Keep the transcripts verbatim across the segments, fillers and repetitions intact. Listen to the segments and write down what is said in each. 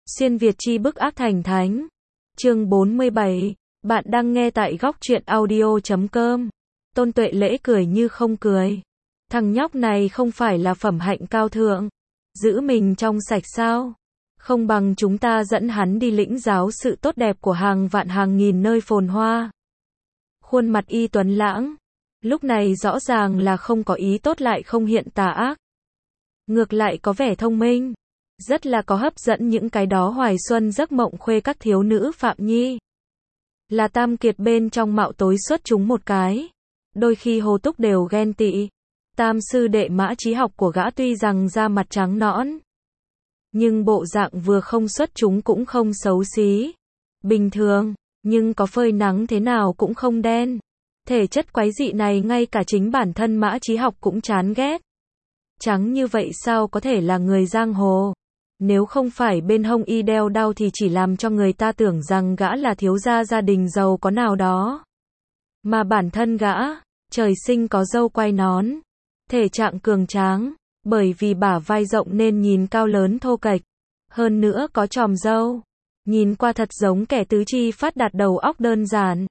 Xuyên Việt chi bức ác thành thánh. Chương bốn mươi bảy. Bạn đang nghe tại góc truyện audio chấm com. Tôn Tuệ Lễ cười như không cười. Thằng nhóc này không phải là phẩm hạnh cao thượng. Giữ mình trong sạch sao? Không bằng chúng ta dẫn hắn đi lĩnh giáo sự tốt đẹp của hàng vạn hàng nghìn nơi phồn hoa. Khuôn mặt y tuấn lãng. Lúc này rõ ràng là không có ý tốt lại không hiện tà ác. Ngược lại có vẻ thông minh. Rất là có hấp dẫn những cái đó hoài xuân giấc mộng khuê các thiếu nữ Phạm Nhi. Là tam kiệt bên trong mạo tối xuất chúng một cái. Đôi khi Hồ Túc đều ghen tị. Tam sư đệ Mã Chí Học của gã tuy rằng da mặt trắng nõn, nhưng bộ dạng vừa không xuất chúng cũng không xấu xí. Bình thường, nhưng có phơi nắng thế nào cũng không đen. Thể chất quái dị này ngay cả chính bản thân Mã Chí Học cũng chán ghét. Trắng như vậy sao có thể là người giang hồ? Nếu không phải bên hông y đeo đao thì chỉ làm cho người ta tưởng rằng gã là thiếu gia gia đình giàu có nào đó. Mà bản thân gã, trời sinh có râu quai nón, thể trạng cường tráng, bởi vì bả vai rộng nên nhìn cao lớn thô kệch, hơn nữa có chòm râu, nhìn qua thật giống kẻ tứ chi phát đạt đầu óc đơn giản.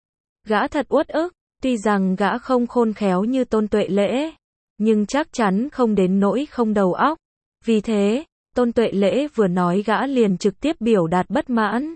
Gã thật uất ức, tuy rằng gã không khôn khéo như Tôn Tuệ Lễ, nhưng chắc chắn không đến nỗi không đầu óc. Vì thế, Tôn Tuệ Lễ vừa nói gã liền trực tiếp biểu đạt bất mãn.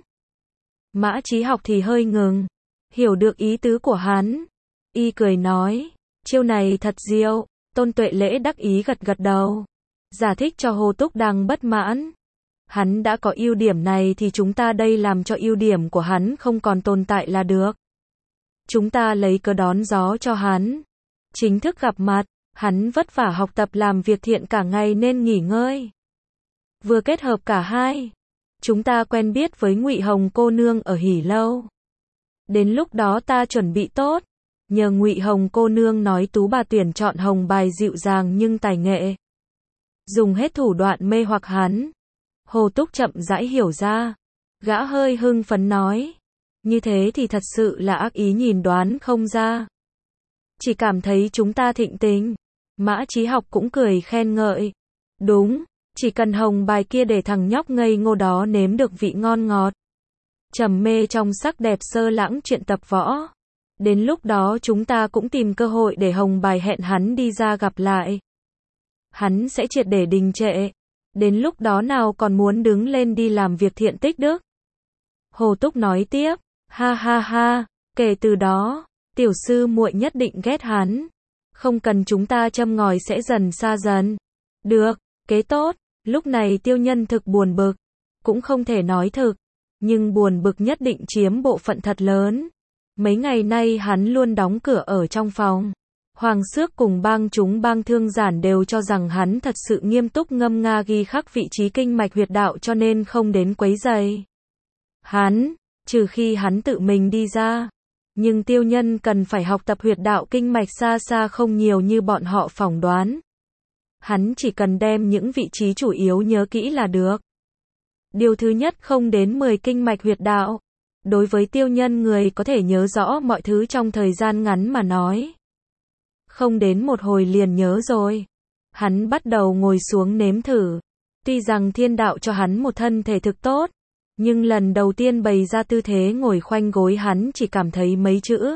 Mã Chí Học thì hơi ngừng, hiểu được ý tứ của hắn. Y cười nói, chiêu này thật diệu. Tôn Tuệ Lễ đắc ý gật gật đầu, giải thích cho Hồ Túc đang bất mãn. Hắn đã có ưu điểm này thì chúng ta đây làm cho ưu điểm của hắn không còn tồn tại là được. Chúng ta lấy cớ đón gió cho hắn. Chính thức gặp mặt, hắn vất vả học tập làm việc thiện cả ngày nên nghỉ ngơi. Vừa kết hợp cả hai, chúng ta quen biết với Ngụy Hồng cô nương ở Hỉ Lâu. Đến lúc đó ta chuẩn bị tốt, nhờ Ngụy Hồng cô nương nói tú bà tuyển chọn hồng bài dịu dàng nhưng tài nghệ, dùng hết thủ đoạn mê hoặc hắn. Hồ Túc chậm rãi hiểu ra, gã hơi hưng phấn nói, như thế thì thật sự là ác ý nhìn đoán không ra. Chỉ cảm thấy chúng ta thịnh tình. Mã Chí Học cũng cười khen ngợi. Đúng, chỉ cần hồng bài kia để thằng nhóc ngây ngô đó nếm được vị ngon ngọt, trầm mê trong sắc đẹp sơ lãng chuyện tập võ. Đến lúc đó chúng ta cũng tìm cơ hội để hồng bài hẹn hắn đi ra gặp lại. Hắn sẽ triệt để đình trệ. Đến lúc đó nào còn muốn đứng lên đi làm việc thiện tích đức. Hồ Túc nói tiếp, ha ha ha, kể từ đó, tiểu sư muội nhất định ghét hắn. Không cần chúng ta châm ngòi sẽ dần xa dần. Được, kế tốt. Lúc này Tiêu Nhân thực buồn bực, cũng không thể nói thực, nhưng buồn bực nhất định chiếm bộ phận thật lớn. Mấy ngày nay hắn luôn đóng cửa ở trong phòng. Hoàng Xước cùng bang chúng bang thương giản đều cho rằng hắn thật sự nghiêm túc ngâm nga ghi khắc vị trí kinh mạch huyệt đạo cho nên không đến quấy rầy hắn, trừ khi hắn tự mình đi ra. Nhưng Tiêu Nhân cần phải học tập huyệt đạo kinh mạch xa xa không nhiều như bọn họ phỏng đoán. Hắn chỉ cần đem những vị trí chủ yếu nhớ kỹ là được. Điều thứ nhất không đến mười kinh mạch huyệt đạo. Đối với Tiêu Nhân người có thể nhớ rõ mọi thứ trong thời gian ngắn mà nói. Không đến một hồi liền nhớ rồi. Hắn bắt đầu ngồi xuống nếm thử. Tuy rằng thiên đạo cho hắn một thân thể thực tốt, nhưng lần đầu tiên bày ra tư thế ngồi khoanh gối hắn chỉ cảm thấy mấy chữ.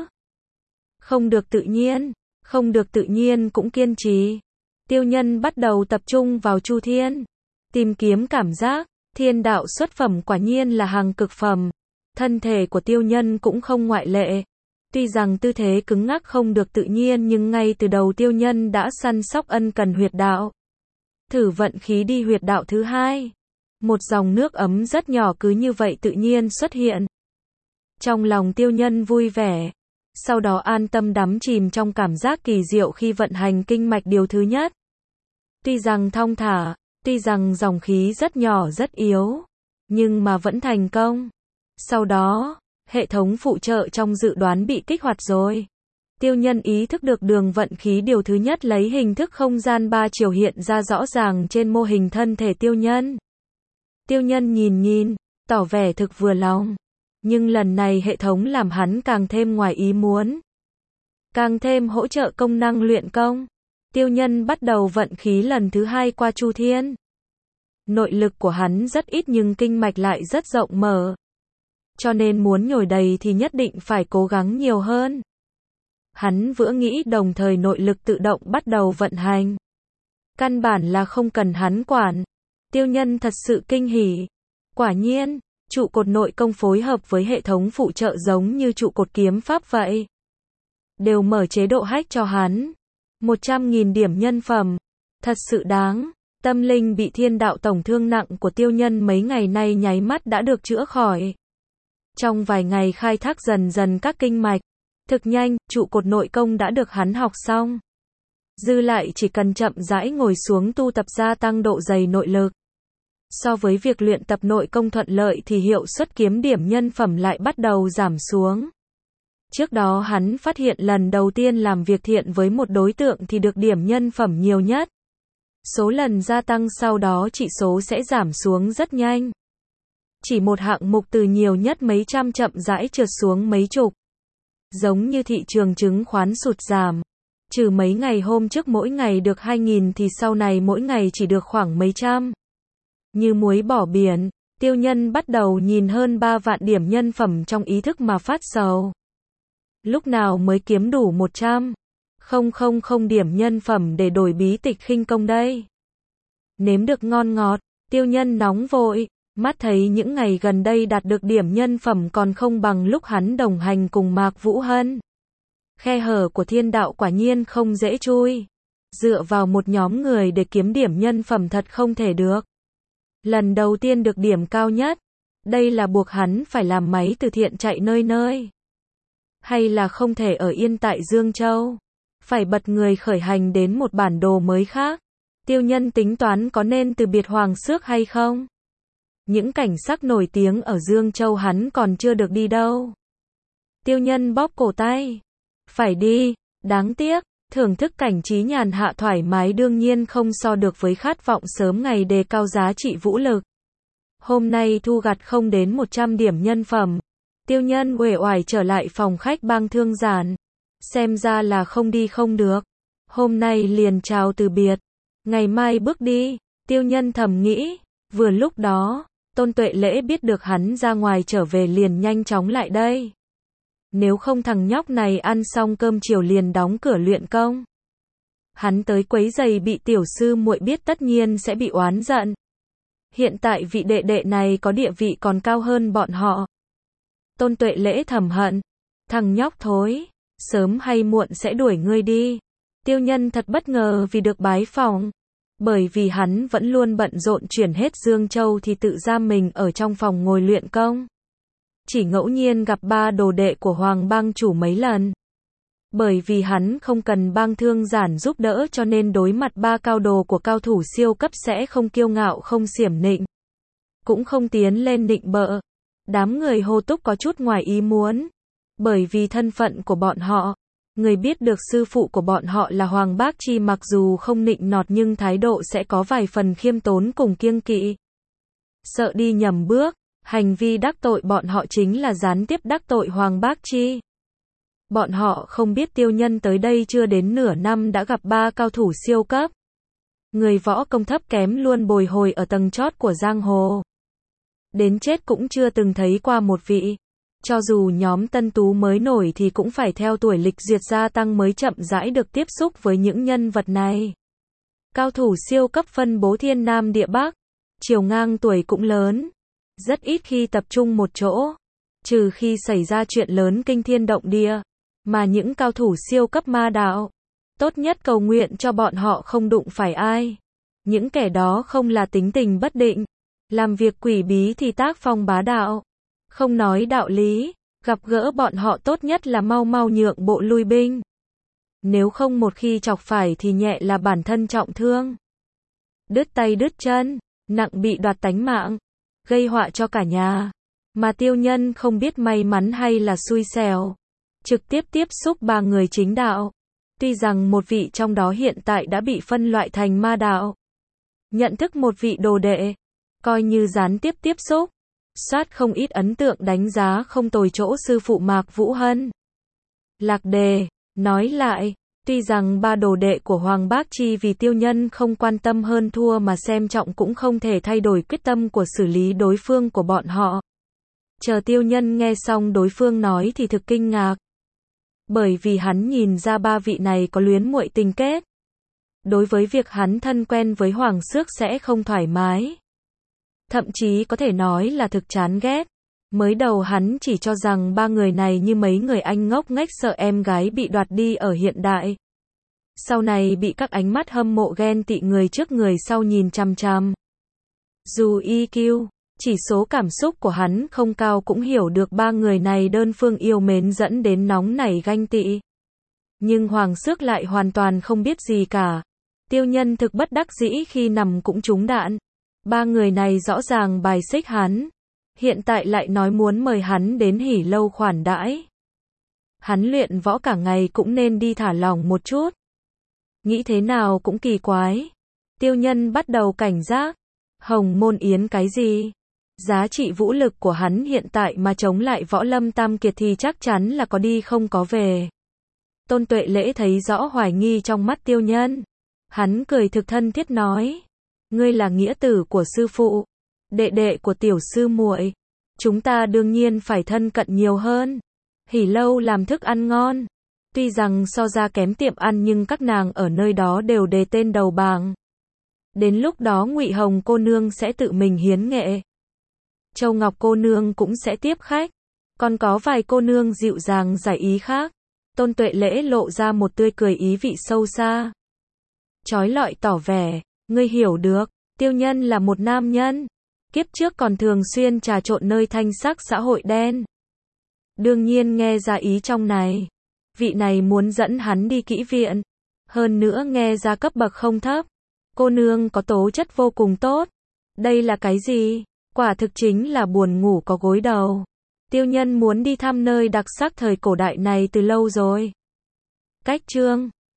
Không được tự nhiên, không được tự nhiên cũng kiên trì. Tiêu Nhân bắt đầu tập trung vào Chu Thiên. Tìm kiếm cảm giác, thiên đạo xuất phẩm quả nhiên là hàng cực phẩm. Thân thể của Tiêu Nhân cũng không ngoại lệ. Tuy rằng tư thế cứng ngắc không được tự nhiên nhưng ngay từ đầu Tiêu Nhân đã săn sóc ân cần huyệt đạo. Thử vận khí đi huyệt đạo thứ hai. Một dòng nước ấm rất nhỏ cứ như vậy tự nhiên xuất hiện. Trong lòng Tiêu Nhân vui vẻ. Sau đó an tâm đắm chìm trong cảm giác kỳ diệu khi vận hành kinh mạch điều thứ nhất. Tuy rằng thong thả, tuy rằng dòng khí rất nhỏ rất yếu, nhưng mà vẫn thành công. Sau đó, hệ thống phụ trợ trong dự đoán bị kích hoạt rồi. Tiêu Nhân ý thức được đường vận khí điều thứ nhất lấy hình thức không gian ba chiều hiện ra rõ ràng trên mô hình thân thể Tiêu Nhân. Tiêu Nhân nhìn nhìn, tỏ vẻ thực vừa lòng. Nhưng lần này hệ thống làm hắn càng thêm ngoài ý muốn. Càng thêm hỗ trợ công năng luyện công. Tiêu Nhân bắt đầu vận khí lần thứ hai qua Chu Thiên. Nội lực của hắn rất ít nhưng kinh mạch lại rất rộng mở. Cho nên muốn nhồi đầy thì nhất định phải cố gắng nhiều hơn. Hắn vừa nghĩ đồng thời nội lực tự động bắt đầu vận hành. Căn bản là không cần hắn quản. Tiêu Nhân thật sự kinh hỉ. Quả nhiên, trụ cột nội công phối hợp với hệ thống phụ trợ giống như trụ cột kiếm pháp vậy. Đều mở chế độ hack cho hắn. một trăm nghìn điểm nhân phẩm. Thật sự đáng. Tâm linh bị thiên đạo tổn thương nặng của Tiêu Nhân mấy ngày nay nháy mắt đã được chữa khỏi. Trong vài ngày khai thác dần dần các kinh mạch. Thực nhanh, trụ cột nội công đã được hắn học xong. Dư lại chỉ cần chậm rãi ngồi xuống tu tập gia tăng độ dày nội lực. So với việc luyện tập nội công thuận lợi thì hiệu suất kiếm điểm nhân phẩm lại bắt đầu giảm xuống. Trước đó hắn phát hiện lần đầu tiên làm việc thiện với một đối tượng thì được điểm nhân phẩm nhiều nhất. Số lần gia tăng sau đó chỉ số sẽ giảm xuống rất nhanh. Chỉ một hạng mục từ nhiều nhất mấy trăm chậm rãi trượt xuống mấy chục. Giống như thị trường chứng khoán sụt giảm. Trừ mấy ngày hôm trước mỗi ngày được hai nghìn thì sau này mỗi ngày chỉ được khoảng mấy trăm. Như muối bỏ biển, Tiêu Nhân bắt đầu nhìn hơn ba vạn điểm nhân phẩm trong ý thức mà phát sầu. Lúc nào mới kiếm đủ một trăm nghìn điểm nhân phẩm để đổi bí tịch khinh công đây? Nếm được ngon ngọt, Tiêu Nhân nóng vội, mắt thấy những ngày gần đây đạt được điểm nhân phẩm còn không bằng lúc hắn đồng hành cùng Mạc Vũ Hân. Khe hở của thiên đạo quả nhiên không dễ chui. Dựa vào một nhóm người để kiếm điểm nhân phẩm thật không thể được. Lần đầu tiên được điểm cao nhất, đây là buộc hắn phải làm máy từ thiện chạy nơi nơi. Hay là không thể ở yên tại Dương Châu, phải bật người khởi hành đến một bản đồ mới khác. Tiêu Nhân tính toán có nên từ biệt Hoàng Xước hay không? Những cảnh sắc nổi tiếng ở Dương Châu hắn còn chưa được đi đâu. Tiêu Nhân bóp cổ tay. Phải đi, đáng tiếc, thưởng thức cảnh trí nhàn hạ thoải mái đương nhiên không so được với khát vọng sớm ngày đề cao giá trị vũ lực. Hôm nay thu gặt không đến một trăm điểm nhân phẩm. Tiêu Nhân uể oải trở lại phòng khách bang thương giản. Xem ra là không đi không được. Hôm nay liền chào từ biệt. Ngày mai bước đi, Tiêu Nhân thầm nghĩ. Vừa lúc đó, Tôn Tuệ Lễ biết được hắn ra ngoài trở về liền nhanh chóng lại đây. Nếu không thằng nhóc này ăn xong cơm chiều liền đóng cửa luyện công. Hắn tới quấy giày bị tiểu sư muội biết tất nhiên sẽ bị oán giận. Hiện tại vị đệ đệ này có địa vị còn cao hơn bọn họ. Tôn Tuệ Lễ thầm hận. Thằng nhóc thối, sớm hay muộn sẽ đuổi ngươi đi. Tiêu Nhân thật bất ngờ vì được bái phỏng. Bởi vì hắn vẫn luôn bận rộn chuyển hết Dương Châu thì tự giam mình ở trong phòng ngồi luyện công. Chỉ ngẫu nhiên gặp ba đồ đệ của Hoàng bang chủ mấy lần. Bởi vì hắn không cần bang thương giản giúp đỡ cho nên đối mặt ba cao đồ của cao thủ siêu cấp sẽ không kiêu ngạo không xiểm nịnh. Cũng không tiến lên nịnh bợ. Đám người Hồ Túc có chút ngoài ý muốn. Bởi vì thân phận của bọn họ. Người biết được sư phụ của bọn họ là Hoàng Bác Chi mặc dù không nịnh nọt nhưng thái độ sẽ có vài phần khiêm tốn cùng kiêng kỵ. Sợ đi nhầm bước. Hành vi đắc tội bọn họ chính là gián tiếp đắc tội Hoàng Bác Chi. Bọn họ không biết Tiêu Nhân tới đây chưa đến nửa năm đã gặp ba cao thủ siêu cấp. Người võ công thấp kém luôn bồi hồi ở tầng chót của giang hồ. Đến chết cũng chưa từng thấy qua một vị. Cho dù nhóm tân tú mới nổi thì cũng phải theo tuổi lịch duyệt gia tăng mới chậm rãi được tiếp xúc với những nhân vật này. Cao thủ siêu cấp phân bố thiên nam địa bắc. Chiều ngang tuổi cũng lớn. Rất ít khi tập trung một chỗ. Trừ khi xảy ra chuyện lớn kinh thiên động địa. Mà những cao thủ siêu cấp ma đạo. Tốt nhất cầu nguyện cho bọn họ không đụng phải ai. Những kẻ đó không là tính tình bất định. Làm việc quỷ bí thì tác phong bá đạo. Không nói đạo lý. Gặp gỡ bọn họ tốt nhất là mau mau nhượng bộ lui binh. Nếu không một khi chọc phải thì nhẹ là bản thân trọng thương. Đứt tay đứt chân. Nặng bị đoạt tánh mạng. Gây họa cho cả nhà. Mà Tiêu Nhân không biết may mắn hay là xui xẻo. Trực tiếp tiếp xúc ba người chính đạo. Tuy rằng một vị trong đó hiện tại đã bị phân loại thành ma đạo. Nhận thức một vị đồ đệ. Coi như gián tiếp tiếp xúc. Soát không ít ấn tượng đánh giá không tồi chỗ sư phụ Mạc Vũ Hân. Lạc đề, nói lại, Tuy rằng ba đồ đệ của Hoàng Bác Chi vì Tiêu Nhân không quan tâm hơn thua mà xem trọng cũng không thể thay đổi quyết tâm của xử lý đối phương của bọn họ. Chờ Tiêu Nhân nghe xong đối phương nói thì thực kinh ngạc. Bởi vì hắn nhìn ra ba vị này có luyến muội tình kết. Đối với việc hắn thân quen với Hoàng Xước sẽ không thoải mái. Thậm chí có thể nói là thực chán ghét. Mới đầu hắn chỉ cho rằng ba người này như mấy người anh ngốc nghếch sợ em gái bị đoạt đi ở hiện đại. Sau này bị các ánh mắt hâm mộ ghen tị người trước người sau nhìn chằm chằm. Dù i kiu, chỉ số cảm xúc của hắn không cao cũng hiểu được ba người này đơn phương yêu mến dẫn đến nóng nảy ganh tị. Nhưng Hoàng Xước lại hoàn toàn không biết gì cả. Tiêu Nhân thực bất đắc dĩ khi nằm cũng trúng đạn. Ba người này rõ ràng bài xích hắn. Hiện tại lại nói muốn mời hắn đến hỉ lâu khoản đãi. Hắn luyện võ cả ngày cũng nên đi thả lỏng một chút. Nghĩ thế nào cũng kỳ quái. Tiêu Nhân bắt đầu cảnh giác. Hồng Môn Yến cái gì? Giá trị vũ lực của hắn hiện tại mà chống lại Võ Lâm Tam Kiệt thì chắc chắn là có đi không có về. Tôn Tuệ Lễ thấy rõ hoài nghi trong mắt Tiêu Nhân. Hắn cười thực thân thiết nói. Ngươi là nghĩa tử của sư phụ. Đệ đệ của tiểu sư muội. Chúng ta đương nhiên phải thân cận nhiều hơn. Hỉ lâu làm thức ăn ngon. Tuy rằng so ra kém tiệm ăn nhưng các nàng ở nơi đó đều đề tên đầu bảng. Đến lúc đó Ngụy Hồng cô nương sẽ tự mình hiến nghệ. Châu Ngọc cô nương cũng sẽ tiếp khách. Còn có vài cô nương dịu dàng giải ý khác. Tôn Tuệ Lễ lộ ra một tươi cười ý vị sâu xa. Chói lọi tỏ vẻ, ngươi hiểu được, Tiêu Nhân là một nam nhân. Kiếp trước còn thường xuyên trà trộn nơi thanh sắc xã hội đen. Đương nhiên nghe ra ý trong này. Vị này muốn dẫn hắn đi kỹ viện. Hơn nữa nghe ra cấp bậc không thấp. Cô nương có tố chất vô cùng tốt. Đây là cái gì? Quả thực chính là buồn ngủ có gối đầu. Tiêu Nhân muốn đi thăm nơi đặc sắc thời cổ đại này từ lâu rồi. Cách chương